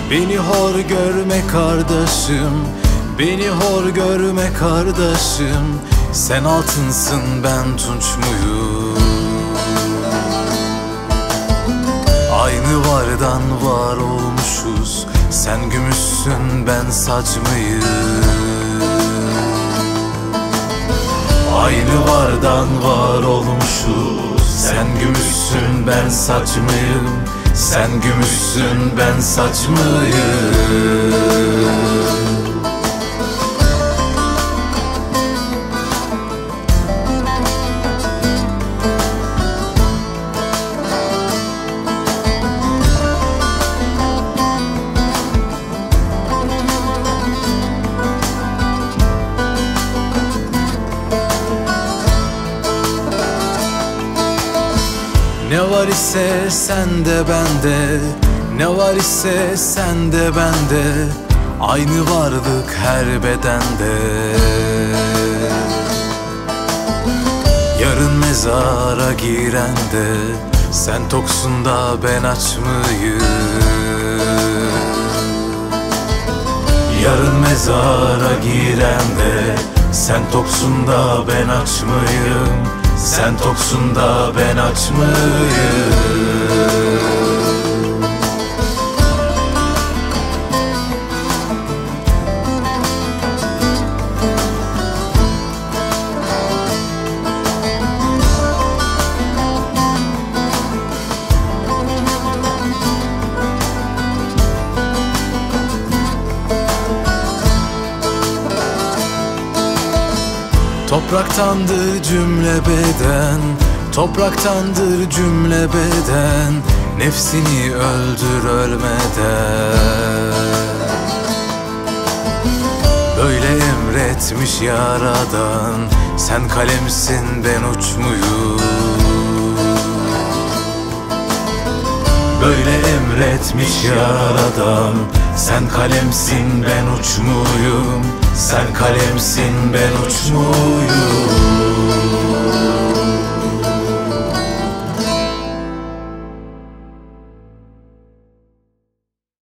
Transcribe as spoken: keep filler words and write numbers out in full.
Beni hor görme kardeşim, beni hor görme kardeşim. Sen altınsın, ben tunç muyum? Aynı vardan var olmuşuz. Sen gümüşsün, ben saç mıyım? Aynı vardan var olmuşuz. Sen gümüşsün, ben saç mıyım? Sen gümüşsün, ben saç mıyım? Ne var ise sende bende, ne var ise sende bende, aynı varlık her bedende. Yarın mezara girende, sen toksun da ben aç mıyım? Yarın mezara girende, sen toksun da ben aç mıyım? Sen toksun da ben aç mıyım? Topraktandır cümle beden, topraktandır cümle beden. Nefsini öldür ölmeden. Böyle emretmiş yaradan, sen kalemsin ben uç muyum? Böyle emretmiş yaradan, sen kalemsin ben uç muyum? Sen kalemsin ben uç muyum?